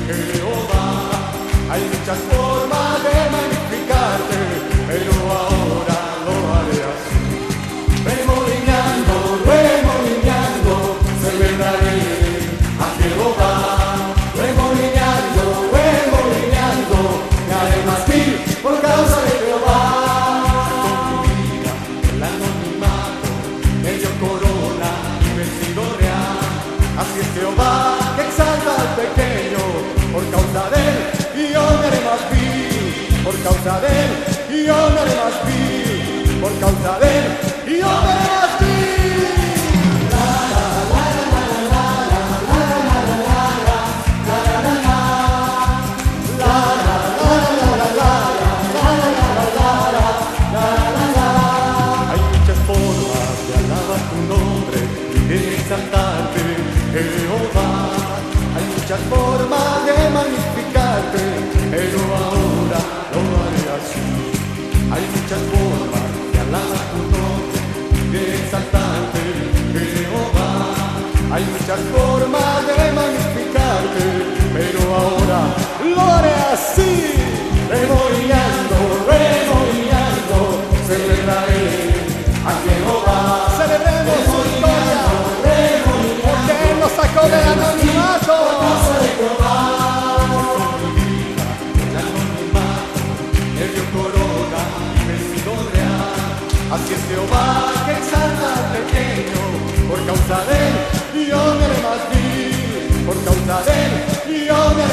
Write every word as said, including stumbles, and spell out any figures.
Jehová. Hay muchas formas de magnificarte, pero ahora lo haré así. Remolineando, remolineando, celebraré a Jehová. Remolineando, remolineando, me haré más vil por causa de Jehová. Con mi vida, el anonimato, me dio corona y vestido real. Así es Jehová, que exalta al pequeño, por causa de él, y yo me haré más vil. Por causa de él, y yo me haré más vil. Por causa de él, y yo me haré más vil. Hay muchas formas de alabar tu nombre y de exaltarte, Jehová. Hay muchas formas de magnificarte, pero ahora lo haré así. Hay muchas formas de alabar tu nombre y de exaltarte, Jehová. Hay muchas formas de magnificarte, pero ahora lo haré así. Remolineando, remolineando, celebraré a Jehová. Celebremos su historia, porque él nos sacó del anonimato. Así es Jehová, que exalta al pequeño, por causa de él, y yo me haré más vil. Por causa de él, y yo me